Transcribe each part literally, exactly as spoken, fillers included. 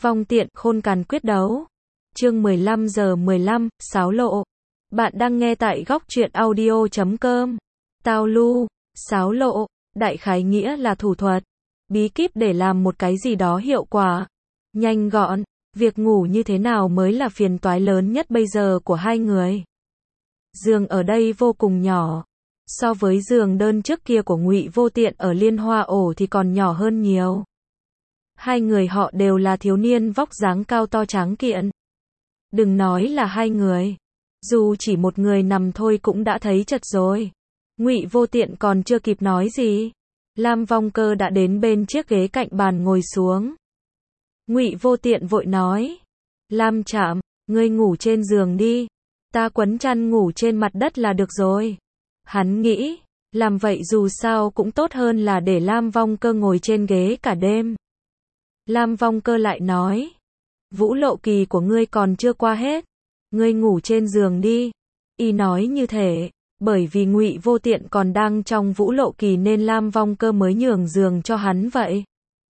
Vong tiện, khôn cằn quyết đấu. Chương mười lăm giờ mười lăm, Sáo lộ. Bạn đang nghe tại góc truyện audio chấm com. Tao lu, sáo lộ, đại khái nghĩa là thủ thuật, bí kíp để làm một cái gì đó hiệu quả, nhanh gọn. Việc ngủ như thế nào mới là phiền toái lớn nhất bây giờ của hai người. Giường ở đây vô cùng nhỏ. So với giường đơn trước kia của Ngụy Vô Tiện ở Liên Hoa ổ thì còn nhỏ hơn nhiều. Hai người họ đều là thiếu niên vóc dáng cao to tráng kiện. Đừng nói là hai người, dù chỉ một người nằm thôi cũng đã thấy chật rồi. Ngụy Vô Tiện còn chưa kịp nói gì, Lam Vong Cơ đã đến bên chiếc ghế cạnh bàn ngồi xuống. Ngụy Vô Tiện vội nói, Lam Trạm, ngươi ngủ trên giường đi, ta quấn chăn ngủ trên mặt đất là được rồi. Hắn nghĩ, làm vậy dù sao cũng tốt hơn là để Lam Vong Cơ ngồi trên ghế cả đêm. Lam Vong Cơ lại nói, vũ lộ kỳ của ngươi còn chưa qua hết, ngươi ngủ trên giường đi. Y nói như thế, bởi vì Ngụy Vô Tiện còn đang trong vũ lộ kỳ nên Lam Vong Cơ mới nhường giường cho hắn vậy.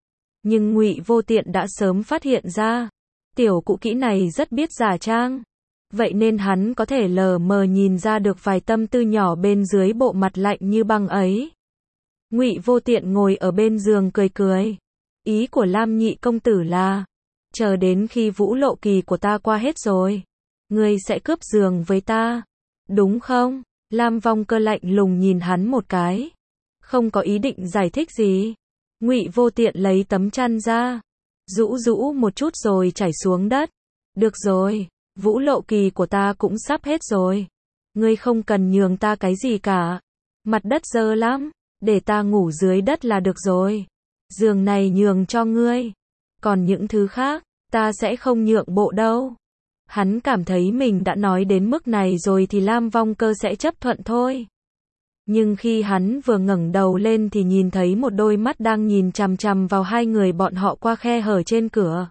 Nhưng Ngụy Vô Tiện đã sớm phát hiện ra, tiểu cụ kỹ này rất biết giả trang. Vậy nên hắn có thể lờ mờ nhìn ra được vài tâm tư nhỏ bên dưới bộ mặt lạnh như băng ấy. Ngụy Vô Tiện ngồi ở bên giường cười cười. Ý của Lam nhị công tử là, chờ đến khi vũ lộ kỳ của ta qua hết rồi, ngươi sẽ cướp giường với ta, đúng không? Lam Vong Cơ lạnh lùng nhìn hắn một cái, không có ý định giải thích gì. Ngụy Vô Tiện lấy tấm chăn ra, rũ rũ một chút rồi trải xuống đất. Được rồi, vũ lộ kỳ của ta cũng sắp hết rồi, ngươi không cần nhường ta cái gì cả. Mặt đất dơ lắm, để ta ngủ dưới đất là được rồi. Giường này nhường cho ngươi, còn những thứ khác, ta sẽ không nhượng bộ đâu. Hắn cảm thấy mình đã nói đến mức này rồi thì Lam Vong Cơ sẽ chấp thuận thôi. Nhưng khi hắn vừa ngẩng đầu lên thì nhìn thấy một đôi mắt đang nhìn chằm chằm vào hai người bọn họ qua khe hở trên cửa.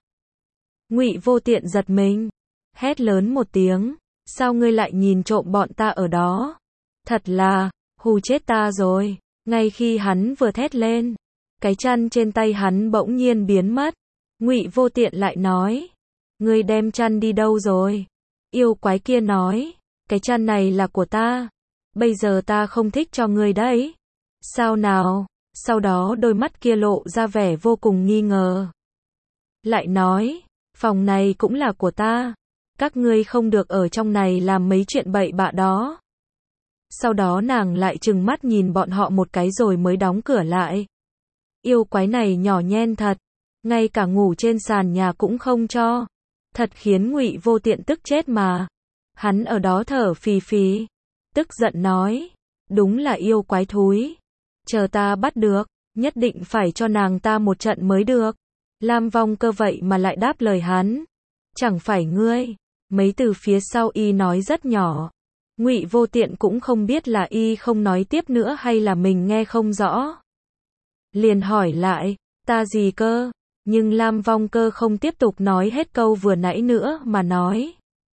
Ngụy Vô Tiện giật mình, hét lớn một tiếng, sao ngươi lại nhìn trộm bọn ta ở đó? Thật là, hù chết ta rồi. Ngay khi hắn vừa thét lên, cái chăn trên tay hắn bỗng nhiên biến mất. Ngụy Vô Tiện lại nói, ngươi đem chăn đi đâu rồi? Yêu quái kia nói, cái chăn này là của ta, bây giờ ta không thích cho ngươi đấy. Sao nào? Sau đó đôi mắt kia lộ ra vẻ vô cùng nghi ngờ. Lại nói, phòng này cũng là của ta, các ngươi không được ở trong này làm mấy chuyện bậy bạ đó. Sau đó nàng lại trừng mắt nhìn bọn họ một cái rồi mới đóng cửa lại. Yêu quái này nhỏ nhen thật, ngay cả ngủ trên sàn nhà cũng không cho. Thật khiến Ngụy Vô Tiện tức chết mà. Hắn ở đó thở phì phì, tức giận nói, đúng là yêu quái thúi. Chờ ta bắt được, nhất định phải cho nàng ta một trận mới được. Lam Vong Cơ vậy mà lại đáp lời hắn, chẳng phải ngươi. Mấy từ phía sau y nói rất nhỏ. Ngụy Vô Tiện cũng không biết là y không nói tiếp nữa hay là mình nghe không rõ. Liền hỏi lại, ta gì cơ? Nhưng Lam Vong Cơ không tiếp tục nói hết câu vừa nãy nữa mà nói,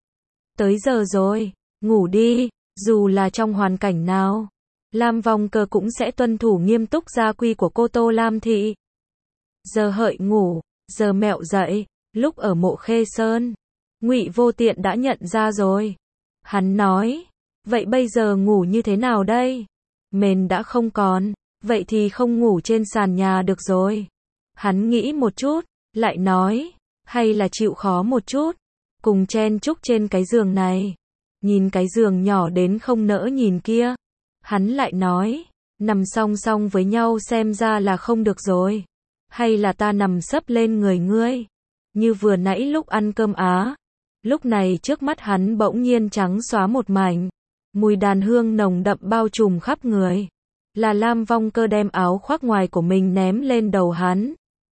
tới giờ rồi, ngủ đi. Dù là trong hoàn cảnh nào, Lam Vong Cơ cũng sẽ tuân thủ nghiêm túc gia quy của cô Tô Lam Thị. Giờ hợi ngủ, giờ mẹo dậy. Lúc ở Mộ Khê Sơn, Ngụy Vô Tiện đã nhận ra rồi. Hắn nói, vậy bây giờ ngủ như thế nào đây? Mền đã không còn, vậy thì không ngủ trên sàn nhà được rồi. Hắn nghĩ một chút, lại nói, hay là chịu khó một chút, cùng chen chúc trên cái giường này. Nhìn cái giường nhỏ đến không nỡ nhìn kia. Hắn lại nói, nằm song song với nhau xem ra là không được rồi. Hay là ta nằm sấp lên người ngươi, như vừa nãy lúc ăn cơm á. Lúc này trước mắt hắn bỗng nhiên trắng xóa một mảnh, mùi đàn hương nồng đậm bao trùm khắp người. Là Lam Vong Cơ đem áo khoác ngoài của mình ném lên đầu hắn,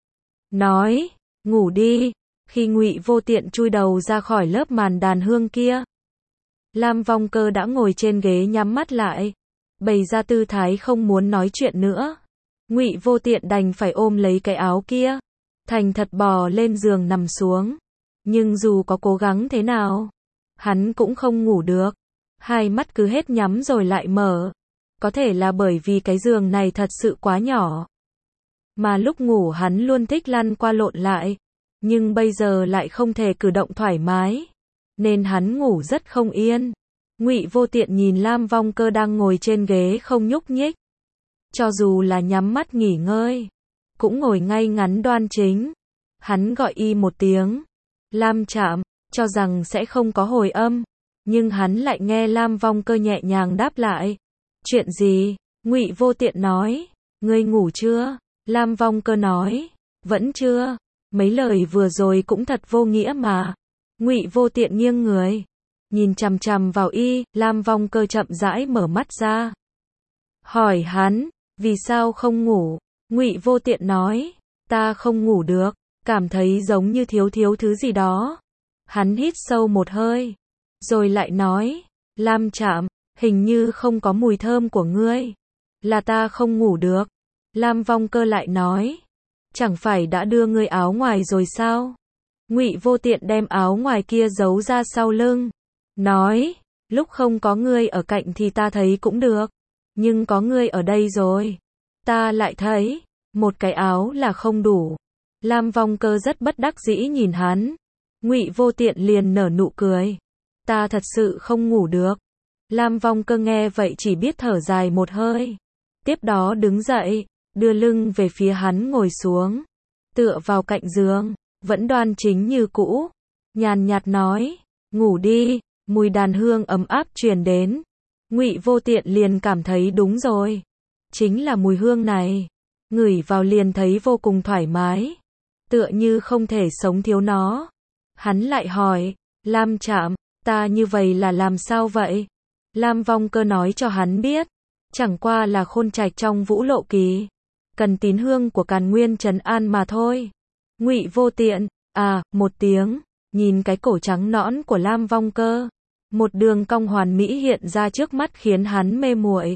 nói, ngủ đi. Khi Ngụy Vô Tiện chui đầu ra khỏi lớp màn đàn hương kia, Lam Vong Cơ đã ngồi trên ghế nhắm mắt lại, bày ra tư thái không muốn nói chuyện nữa. Ngụy Vô Tiện đành phải ôm lấy cái áo kia, thành thật bò lên giường nằm xuống. Nhưng dù có cố gắng thế nào, hắn cũng không ngủ được. Hai mắt cứ hết nhắm rồi lại mở. Có thể là bởi vì cái giường này thật sự quá nhỏ, mà lúc ngủ hắn luôn thích lăn qua lộn lại. nhưng bây giờ lại không thể cử động thoải mái, nên hắn ngủ rất không yên. Ngụy Vô Tiện nhìn Lam Vong Cơ đang ngồi trên ghế không nhúc nhích, cho dù là nhắm mắt nghỉ ngơi, cũng ngồi ngay ngắn đoan chính. Hắn gọi y một tiếng, Lam Trạm, cho rằng sẽ không có hồi âm, nhưng hắn lại nghe Lam Vong Cơ nhẹ nhàng đáp lại. Chuyện gì? Ngụy Vô Tiện nói. Ngươi ngủ chưa? Lam Vong Cơ nói. Vẫn chưa. Mấy lời vừa rồi cũng thật vô nghĩa mà. Ngụy Vô Tiện nghiêng người, nhìn chằm chằm vào y. Lam Vong Cơ chậm rãi mở mắt ra, hỏi hắn, vì sao không ngủ? Ngụy Vô Tiện nói, ta không ngủ được, cảm thấy giống như thiếu thiếu thứ gì đó. Hắn hít sâu một hơi, rồi lại nói, Lam Trạm, hình như không có mùi thơm của ngươi, là ta không ngủ được. Lam Vong Cơ lại nói, chẳng phải đã đưa ngươi áo ngoài rồi sao? Ngụy Vô Tiện đem áo ngoài kia giấu ra sau lưng, nói, lúc không có ngươi ở cạnh thì ta thấy cũng được, nhưng có ngươi ở đây rồi, ta lại thấy, một cái áo là không đủ. Lam Vong Cơ rất bất đắc dĩ nhìn hắn. Ngụy Vô Tiện liền nở nụ cười, ta thật sự không ngủ được. Lam Vong Cơ nghe vậy chỉ biết thở dài một hơi, tiếp đó đứng dậy, đưa lưng về phía hắn ngồi xuống, tựa vào cạnh giường, vẫn đoan chính như cũ, nhàn nhạt nói, ngủ đi. Mùi đàn hương ấm áp truyền đến. Ngụy Vô Tiện liền cảm thấy đúng rồi, chính là mùi hương này, ngửi vào liền thấy vô cùng thoải mái, tựa như không thể sống thiếu nó. Hắn lại hỏi, Lam Trạm, ta như vậy là làm sao vậy? Lam Vong Cơ nói cho hắn biết, chẳng qua là khôn trạch trong Vũ Lộ Kỳ, cần tín hương của Càn Nguyên trấn an mà thôi. Ngụy Vô Tiện, à, một tiếng, nhìn cái cổ trắng nõn của Lam Vong Cơ, một đường cong hoàn mỹ hiện ra trước mắt khiến hắn mê muội.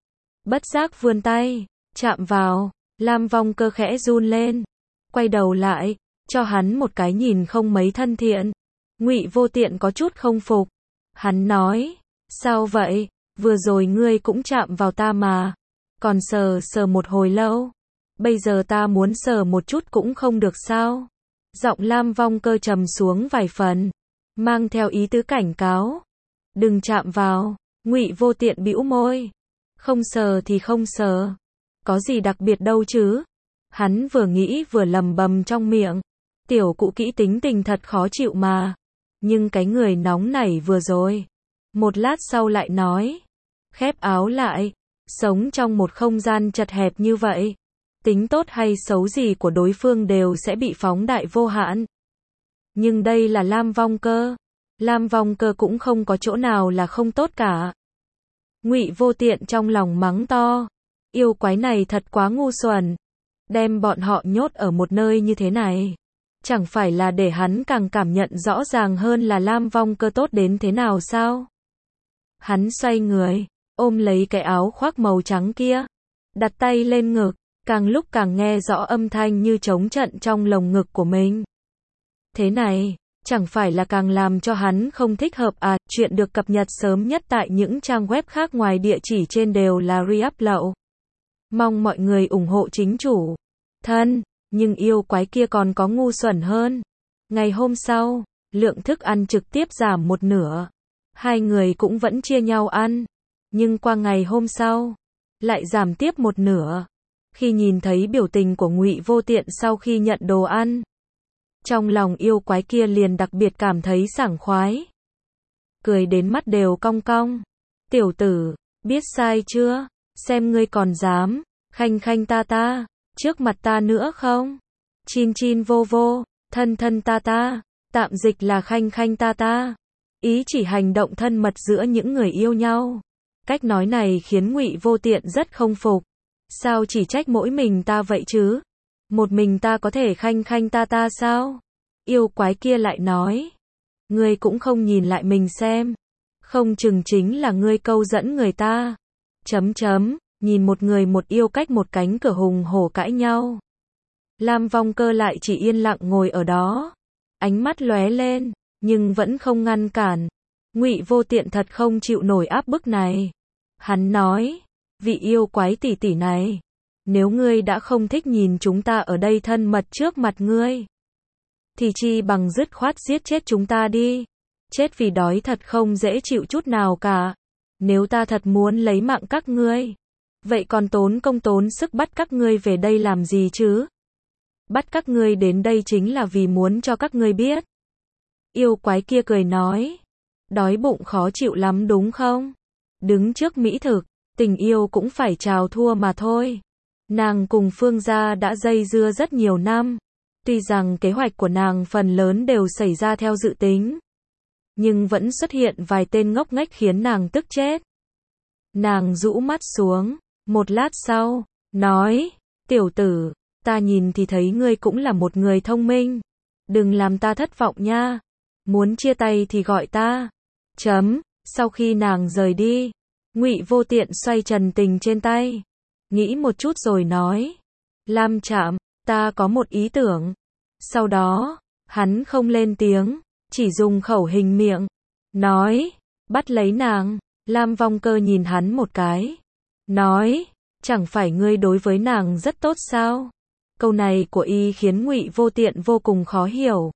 Bất giác vươn tay, chạm vào, Lam Vong Cơ khẽ run lên, quay đầu lại, cho hắn một cái nhìn không mấy thân thiện. Ngụy Vô Tiện có chút không phục. Hắn nói, sao vậy, vừa rồi ngươi cũng chạm vào ta mà, còn sờ sờ một hồi lâu, bây giờ ta muốn sờ một chút cũng không được sao? Giọng Lam Vong Cơ trầm xuống vài phần, mang theo ý tứ cảnh cáo. Đừng chạm vào. Ngụy Vô Tiện bĩu môi, không sờ thì không sờ, có gì đặc biệt đâu chứ? Hắn vừa nghĩ vừa lầm bầm trong miệng, tiểu cụ kỹ tính tình thật khó chịu mà, nhưng cái người nóng nảy vừa rồi. Một lát sau lại nói, khép áo lại, sống trong một không gian chật hẹp như vậy, tính tốt hay xấu gì của đối phương đều sẽ bị phóng đại vô hạn. Nhưng đây là Lam Vong Cơ, Lam Vong Cơ cũng không có chỗ nào là không tốt cả. Ngụy Vô Tiện trong lòng mắng to, yêu quái này thật quá ngu xuẩn, đem bọn họ nhốt ở một nơi như thế này, chẳng phải là để hắn càng cảm nhận rõ ràng hơn là Lam Vong Cơ tốt đến thế nào sao? Hắn xoay người, ôm lấy cái áo khoác màu trắng kia, đặt tay lên ngực, càng lúc càng nghe rõ âm thanh như trống trận trong lồng ngực của mình. Thế này, chẳng phải là càng làm cho hắn không thích hợp à? Chuyện được cập nhật sớm nhất tại những trang web khác ngoài địa chỉ trên đều là re-upload. Mong mọi người ủng hộ chính chủ. Thân, nhưng yêu quái kia còn có ngu xuẩn hơn. Ngày hôm sau, lượng thức ăn trực tiếp giảm một nửa. Hai người cũng vẫn chia nhau ăn. Nhưng qua ngày hôm sau, lại giảm tiếp một nửa. Khi nhìn thấy biểu tình của Ngụy Vô Tiện sau khi nhận đồ ăn, trong lòng yêu quái kia liền đặc biệt cảm thấy sảng khoái, cười đến mắt đều cong cong. Tiểu tử, biết sai chưa? Xem ngươi còn dám khanh khanh ta ta trước mặt ta nữa không? Chin chin vô vô, thân thân ta ta, tạm dịch là khanh khanh ta ta, ý chỉ hành động thân mật giữa những người yêu nhau. Cách nói này khiến Ngụy Vô Tiện rất không phục. Sao chỉ trách mỗi mình ta vậy chứ? Một mình ta có thể khanh khanh ta ta sao? Yêu quái kia lại nói, ngươi cũng không nhìn lại mình xem, không chừng chính là ngươi câu dẫn người ta. Chấm chấm, nhìn một người một yêu cách một cánh cửa hùng hổ cãi nhau. Lam Vong Cơ lại chỉ yên lặng ngồi ở đó, ánh mắt lóe lên, nhưng vẫn không ngăn cản. Ngụy Vô Tiện thật không chịu nổi áp bức này. Hắn nói, vị yêu quái tỷ tỷ này, nếu ngươi đã không thích nhìn chúng ta ở đây thân mật trước mặt ngươi, thì chi bằng dứt khoát giết chết chúng ta đi. Chết vì đói thật không dễ chịu chút nào cả. Nếu ta thật muốn lấy mạng các ngươi, vậy còn tốn công tốn sức bắt các ngươi về đây làm gì chứ? Bắt các ngươi đến đây chính là vì muốn cho các ngươi biết. Yêu quái kia cười nói, đói bụng khó chịu lắm đúng không? Đứng trước mỹ thực, tình yêu cũng phải chào thua mà thôi. Nàng cùng Phương gia đã dây dưa rất nhiều năm. Tuy rằng kế hoạch của nàng phần lớn đều xảy ra theo dự tính, nhưng vẫn xuất hiện vài tên ngốc nghếch khiến nàng tức chết. Nàng rũ mắt xuống, một lát sau, nói, tiểu tử, ta nhìn thì thấy ngươi cũng là một người thông minh. Đừng làm ta thất vọng nha. Muốn chia tay thì gọi ta. Chấm, sau khi nàng rời đi, Ngụy Vô Tiện xoay trần tình trên tay. Nghĩ một chút rồi nói, Lam Trạm, ta có một ý tưởng. Sau đó, hắn không lên tiếng, chỉ dùng khẩu hình miệng, nói, bắt lấy nàng. Lam Vong Cơ nhìn hắn một cái, nói, chẳng phải ngươi đối với nàng rất tốt sao? Câu này của y khiến Ngụy Vô Tiện vô cùng khó hiểu.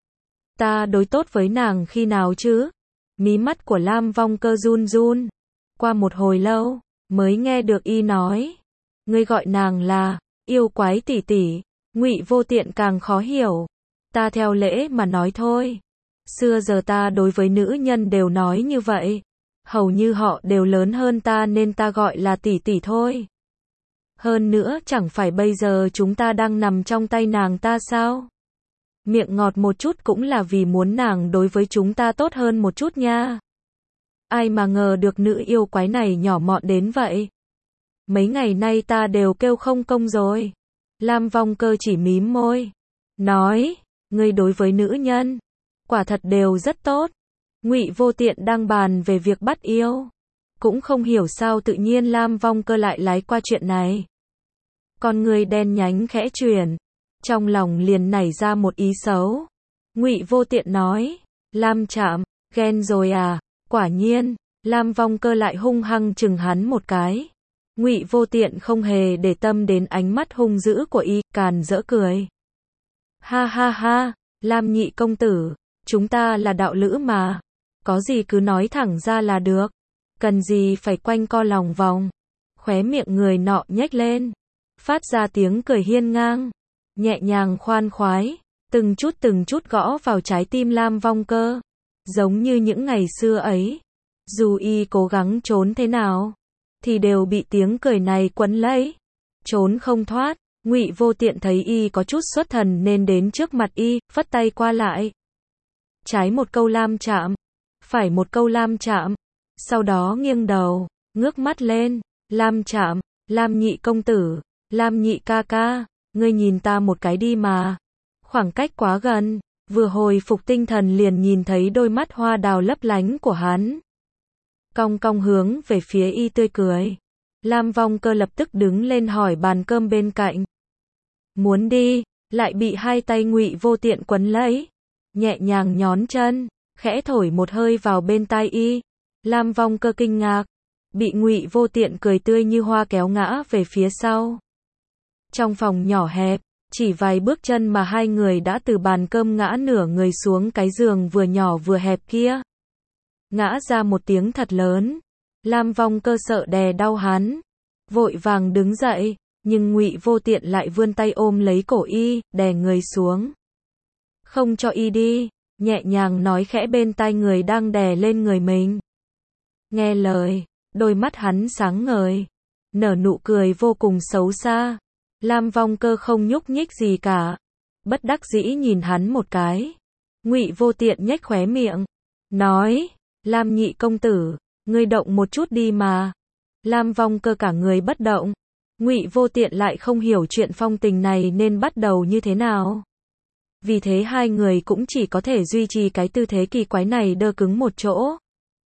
Ta đối tốt với nàng khi nào chứ? Mí mắt của Lam Vong Cơ run run. Qua một hồi lâu, mới nghe được y nói, ngươi gọi nàng là yêu quái tỷ tỷ. Ngụy Vô Tiện càng khó hiểu. Ta theo lễ mà nói thôi. Xưa giờ ta đối với nữ nhân đều nói như vậy. Hầu như họ đều lớn hơn ta nên ta gọi là tỷ tỷ thôi. Hơn nữa chẳng phải bây giờ chúng ta đang nằm trong tay nàng ta sao? Miệng ngọt một chút cũng là vì muốn nàng đối với chúng ta tốt hơn một chút nha. Ai mà ngờ được nữ yêu quái này nhỏ mọn đến vậy. Mấy ngày nay ta đều kêu không công rồi. Lam Vong Cơ chỉ mím môi, nói, ngươi đối với nữ nhân, quả thật đều rất tốt. Ngụy Vô Tiện đang bàn về việc bắt yêu, cũng không hiểu sao tự nhiên Lam Vong Cơ lại lái qua chuyện này. Con người đen nhánh khẽ chuyển, trong lòng liền nảy ra một ý xấu. Ngụy Vô Tiện nói, Lam Trạm, ghen rồi à? Quả nhiên, Lam Vong Cơ lại hung hăng chừng hắn một cái. Ngụy Vô Tiện không hề để tâm đến ánh mắt hung dữ của y, càn rỡ cười. Ha ha ha, Lam nhị công tử, chúng ta là đạo lữ mà, có gì cứ nói thẳng ra là được, cần gì phải quanh co lòng vòng. Khóe miệng người nọ nhếch lên, phát ra tiếng cười hiên ngang, nhẹ nhàng khoan khoái, từng chút từng chút gõ vào trái tim Lam Vong Cơ, giống như những ngày xưa ấy. Dù y cố gắng trốn thế nào, thì đều bị tiếng cười này quấn lấy, trốn không thoát. Ngụy Vô Tiện thấy y có chút xuất thần nên đến trước mặt y, phất tay qua lại. Trái một câu Lam Trạm, phải một câu Lam Trạm, sau đó nghiêng đầu, ngước mắt lên, Lam Trạm, Lam nhị công tử, Lam nhị ca ca, ngươi nhìn ta một cái đi mà. Khoảng cách quá gần, vừa hồi phục tinh thần liền nhìn thấy đôi mắt hoa đào lấp lánh của hắn. Cong cong hướng về phía y tươi cười. Lam Vong Cơ lập tức đứng lên hỏi bàn cơm bên cạnh. Muốn đi, lại bị hai tay Ngụy Vô Tiện quấn lấy. Nhẹ nhàng nhón chân, khẽ thổi một hơi vào bên tai y. Lam Vong Cơ kinh ngạc, bị Ngụy Vô Tiện cười tươi như hoa kéo ngã về phía sau. Trong phòng nhỏ hẹp, chỉ vài bước chân mà hai người đã từ bàn cơm ngã nửa người xuống cái giường vừa nhỏ vừa hẹp kia. Ngã ra một tiếng thật lớn. Lam Vong Cơ sợ đè đau hắn, vội vàng đứng dậy, nhưng Ngụy Vô Tiện lại vươn tay ôm lấy cổ y, đè người xuống. Không cho y đi, nhẹ nhàng nói khẽ bên tai người đang đè lên người mình. Nghe lời, đôi mắt hắn sáng ngời, nở nụ cười vô cùng xấu xa. Lam Vong Cơ không nhúc nhích gì cả, bất đắc dĩ nhìn hắn một cái. Ngụy Vô Tiện nhếch khóe miệng, nói, Lam nhị công tử, ngươi động một chút đi mà. Lam Vong Cơ cả người bất động. Ngụy Vô Tiện lại không hiểu chuyện phong tình này nên bắt đầu như thế nào. Vì thế hai người cũng chỉ có thể duy trì cái tư thế kỳ quái này đơ cứng một chỗ.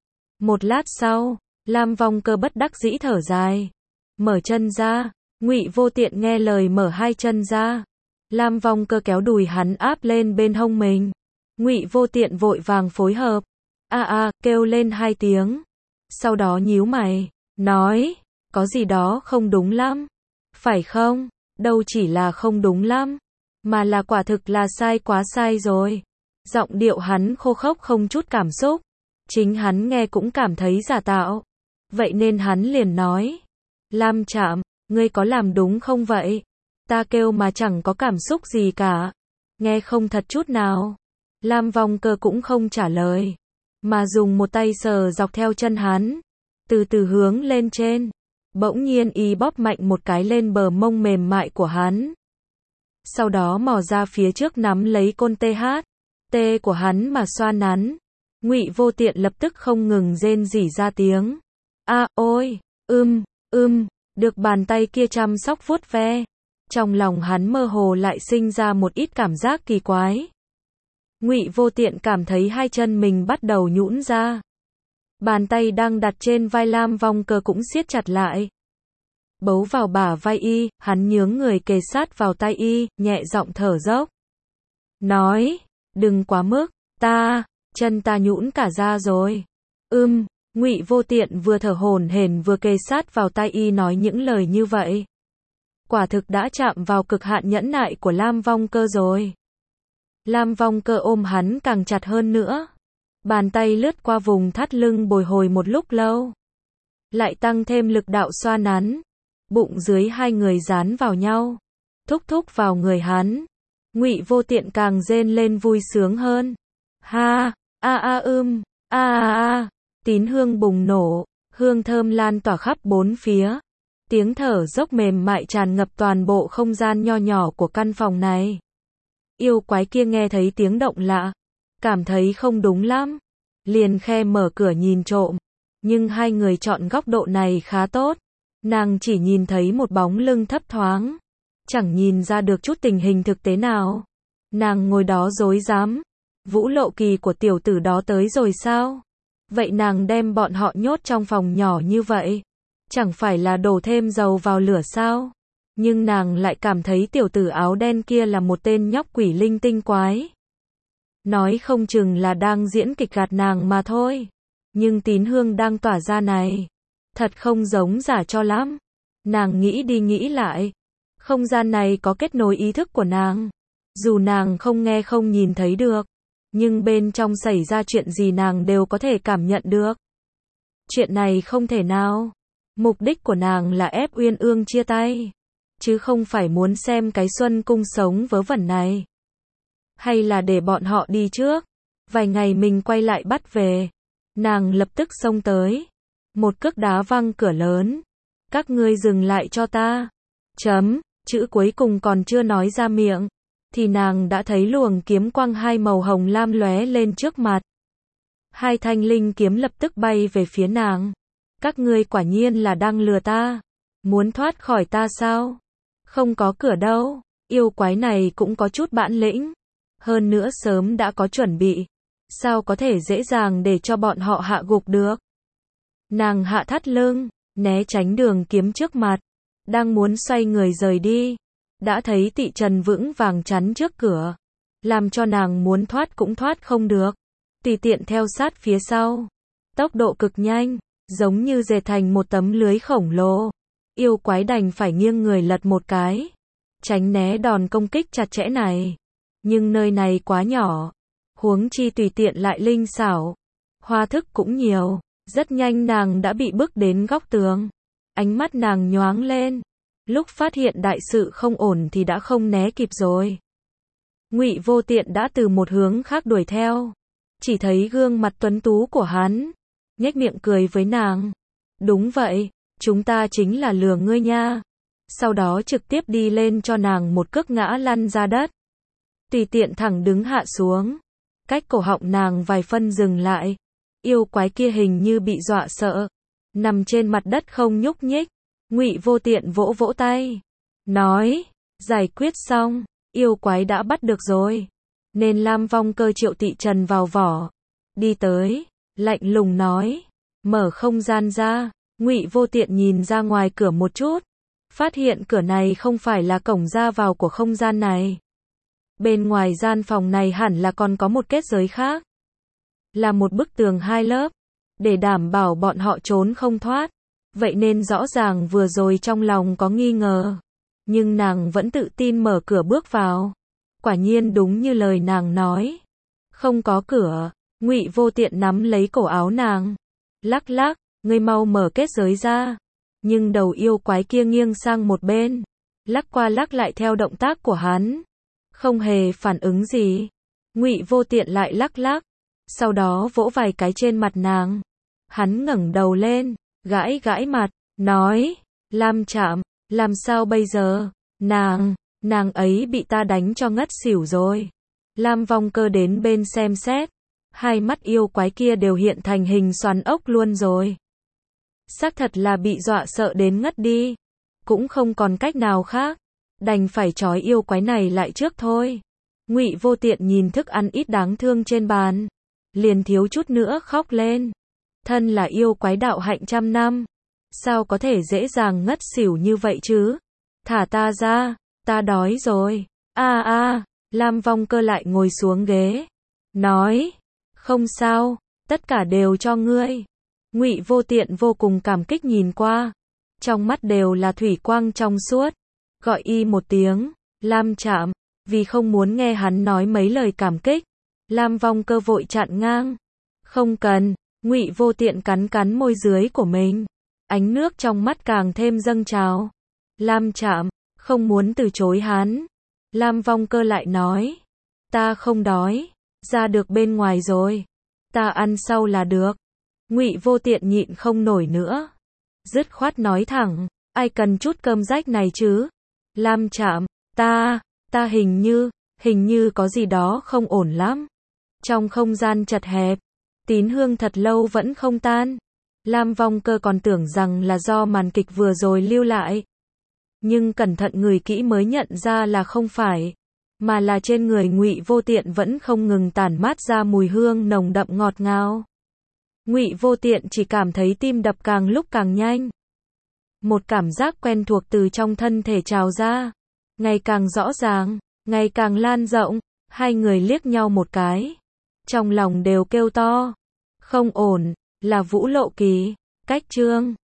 Một lát sau, Lam Vong Cơ bất đắc dĩ thở dài, mở chân ra. Ngụy Vô Tiện nghe lời mở hai chân ra. Lam Vong Cơ kéo đùi hắn áp lên bên hông mình. Ngụy Vô Tiện vội vàng phối hợp. A a, kêu lên hai tiếng. Sau đó nhíu mày, nói, có gì đó không đúng lắm. Phải không? Đâu chỉ là không đúng lắm. mà là quả thực là sai quá sai rồi. Giọng điệu hắn khô khốc không chút cảm xúc. Chính hắn nghe cũng cảm thấy giả tạo. Vậy nên hắn liền nói. Lam Trạm, ngươi có làm đúng không vậy? Ta kêu mà chẳng có cảm xúc gì cả. Nghe không thật chút nào. Lam Vong Cơ cũng không trả lời. Mà dùng một tay sờ dọc theo chân hắn. Từ từ hướng lên trên. Bỗng nhiên y bóp mạnh một cái lên bờ mông mềm mại của hắn. Sau đó mò ra phía trước nắm lấy côn tê hát. Tê của hắn mà xoa nắn. Ngụy Vô Tiện lập tức không ngừng rên rỉ ra tiếng. A ôi, ưm, ưm, được bàn tay kia chăm sóc vuốt ve. Trong lòng hắn mơ hồ lại sinh ra một ít cảm giác kỳ quái. Ngụy Vô Tiện cảm thấy hai chân mình bắt đầu nhũn ra. Bàn tay đang đặt trên vai Lam Vong Cơ cũng siết chặt lại. Bấu vào bả vai y, hắn nhướng người kề sát vào tay y, nhẹ giọng thở dốc. Nói, đừng quá mức, ta, chân ta nhũn cả ra rồi. Ưm, Ngụy Vô Tiện vừa thở hổn hển vừa kề sát vào tay y nói những lời như vậy. Quả thực đã chạm vào cực hạn nhẫn nại của Lam Vong Cơ rồi. Lam Vong Cơ ôm hắn càng chặt hơn nữa. Bàn tay lướt qua vùng thắt lưng bồi hồi một lúc lâu. Lại tăng thêm lực đạo xoa nắn. Bụng dưới hai người dán vào nhau. Thúc thúc vào người hắn. Ngụy Vô Tiện càng rên lên vui sướng hơn. Ha, a a ưm, a a a. Tín hương bùng nổ. Hương thơm lan tỏa khắp bốn phía. Tiếng thở dốc mềm mại tràn ngập toàn bộ không gian nho nhỏ của căn phòng này. Yêu quái kia nghe thấy tiếng động lạ. Cảm thấy không đúng lắm. Liền khe mở cửa nhìn trộm. Nhưng hai người chọn góc độ này khá tốt. Nàng chỉ nhìn thấy một bóng lưng thấp thoáng. Chẳng nhìn ra được chút tình hình thực tế nào. Nàng ngồi đó rối rắm. Vũ Lộ Kỳ của tiểu tử đó tới rồi sao? Vậy nàng đem bọn họ nhốt trong phòng nhỏ như vậy. Chẳng phải là đổ thêm dầu vào lửa sao? Nhưng nàng lại cảm thấy tiểu tử áo đen kia là một tên nhóc quỷ linh tinh quái. Nói không chừng là đang diễn kịch gạt nàng mà thôi. Nhưng tín hương đang tỏa ra này. Thật không giống giả cho lắm. Nàng nghĩ đi nghĩ lại. Không gian này có kết nối ý thức của nàng. Dù nàng không nghe không nhìn thấy được. Nhưng bên trong xảy ra chuyện gì nàng đều có thể cảm nhận được. Chuyện này không thể nào. Mục đích của nàng là ép Uyên Ương chia tay. Chứ không phải muốn xem cái Xuân Cung sống vớ vẩn này. Hay là để bọn họ đi trước. Vài ngày mình quay lại bắt về. Nàng lập tức xông tới. Một cước đá văng cửa lớn. Các ngươi dừng lại cho ta. Chấm, chữ cuối cùng còn chưa nói ra miệng. Thì nàng đã thấy luồng kiếm quang hai màu hồng lam lóe lên trước mặt. Hai thanh linh kiếm lập tức bay về phía nàng. Các ngươi quả nhiên là đang lừa ta. Muốn thoát khỏi ta sao? Không có cửa đâu. Yêu quái này cũng có chút bản lĩnh. Hơn nữa sớm đã có chuẩn bị. Sao có thể dễ dàng để cho bọn họ hạ gục được? Nàng hạ thắt lưng, né tránh đường kiếm trước mặt. Đang muốn xoay người rời đi. Đã thấy Tị Trần vững vàng chắn trước cửa. Làm cho nàng muốn thoát cũng thoát không được. Tùy tiện theo sát phía sau. Tốc độ cực nhanh. Giống như dệt thành một tấm lưới khổng lồ. Yêu quái đành phải nghiêng người lật một cái. Tránh né đòn công kích chặt chẽ này. Nhưng nơi này quá nhỏ. Huống chi tùy tiện lại linh xảo. Hoa thức cũng nhiều. Rất nhanh nàng đã bị bước đến góc tường. Ánh mắt nàng nhoáng lên. Lúc phát hiện đại sự không ổn thì đã không né kịp rồi. Ngụy Vô Tiện đã từ một hướng khác đuổi theo. Chỉ thấy gương mặt tuấn tú của hắn. Nhếch miệng cười với nàng. Đúng vậy, chúng ta chính là lừa ngươi nha. Sau đó trực tiếp đi lên cho nàng một cước ngã lăn ra đất. Tùy tiện thẳng đứng hạ xuống. Cách cổ họng nàng vài phân dừng lại. Yêu quái kia hình như bị dọa sợ. Nằm trên mặt đất không nhúc nhích. Ngụy Vô Tiện vỗ vỗ tay. Nói, giải quyết xong, yêu quái đã bắt được rồi. Nên Lam Vong Cơ triệu Tị Trần vào vỏ. Đi tới, lạnh lùng nói. Mở không gian ra. Ngụy Vô Tiện nhìn ra ngoài cửa một chút. Phát hiện cửa này không phải là cổng ra vào của không gian này. Bên ngoài gian phòng này hẳn là còn có một kết giới khác. Là một bức tường hai lớp. Để đảm bảo bọn họ trốn không thoát. Vậy nên rõ ràng vừa rồi trong lòng có nghi ngờ. Nhưng nàng vẫn tự tin mở cửa bước vào. Quả nhiên đúng như lời nàng nói. Không có cửa. Ngụy Vô Tiện nắm lấy cổ áo nàng. Lắc lắc, ngươi mau mở kết giới ra. Nhưng đầu yêu quái kia nghiêng sang một bên. Lắc qua lắc lại theo động tác của hắn. Không hề phản ứng gì. Ngụy Vô Tiện lại lắc lắc. Sau đó vỗ vài cái trên mặt nàng. Hắn ngẩng đầu lên, gãi gãi mặt, nói, Lam Trạm, làm sao bây giờ? Nàng, nàng ấy bị ta đánh cho ngất xỉu rồi. Lam Vong Cơ đến bên xem xét. Hai mắt yêu quái kia đều hiện thành hình xoắn ốc luôn rồi. Xác thật là bị dọa sợ đến ngất đi. Cũng không còn cách nào khác. Đành phải trói yêu quái này lại trước thôi. Ngụy Vô Tiện nhìn thức ăn ít đáng thương trên bàn. Liền thiếu chút nữa khóc lên. Thân là yêu quái đạo hạnh trăm năm. Sao có thể dễ dàng ngất xỉu như vậy chứ? Thả ta ra, ta đói rồi. A a, Lam Vong Cơ lại ngồi xuống ghế. Nói, không sao, tất cả đều cho ngươi. Ngụy Vô Tiện vô cùng cảm kích nhìn qua. Trong mắt đều là thủy quang trong suốt. Gọi y một tiếng, Lam Trạm, vì không muốn nghe hắn nói mấy lời cảm kích. Lam Vong Cơ vội chặn ngang. Không cần. Ngụy Vô Tiện cắn cắn môi dưới của mình. Ánh nước trong mắt càng thêm dâng trào. Lam Trạm, không muốn từ chối hắn. Lam Vong Cơ lại nói. Ta không đói. Ra được bên ngoài rồi. Ta ăn sau là được. Ngụy Vô Tiện nhịn không nổi nữa. Dứt khoát nói thẳng. Ai cần chút cơm rách này chứ? Lam Trạm, ta, ta hình như, hình như có gì đó không ổn lắm. Trong không gian chật hẹp. Tín hương thật lâu vẫn không tan. Lam Vong Cơ còn tưởng rằng là do màn kịch vừa rồi lưu lại. Nhưng cẩn thận ngửi kỹ mới nhận ra là không phải. Mà là trên người Ngụy Vô Tiện vẫn không ngừng tản mát ra mùi hương nồng đậm ngọt ngào. Ngụy Vô Tiện chỉ cảm thấy tim đập càng lúc càng nhanh. Một cảm giác quen thuộc từ trong thân thể trào ra. Ngày càng rõ ràng, ngày càng lan rộng. Hai người liếc nhau một cái. Trong lòng đều kêu to. Không ổn, là Vũ Lộ Kỳ. Cách chương